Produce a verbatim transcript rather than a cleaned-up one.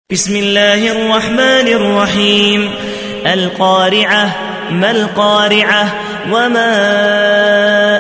بسم الله الرحمن الرحيم. القارعة. ما القارعة؟ وما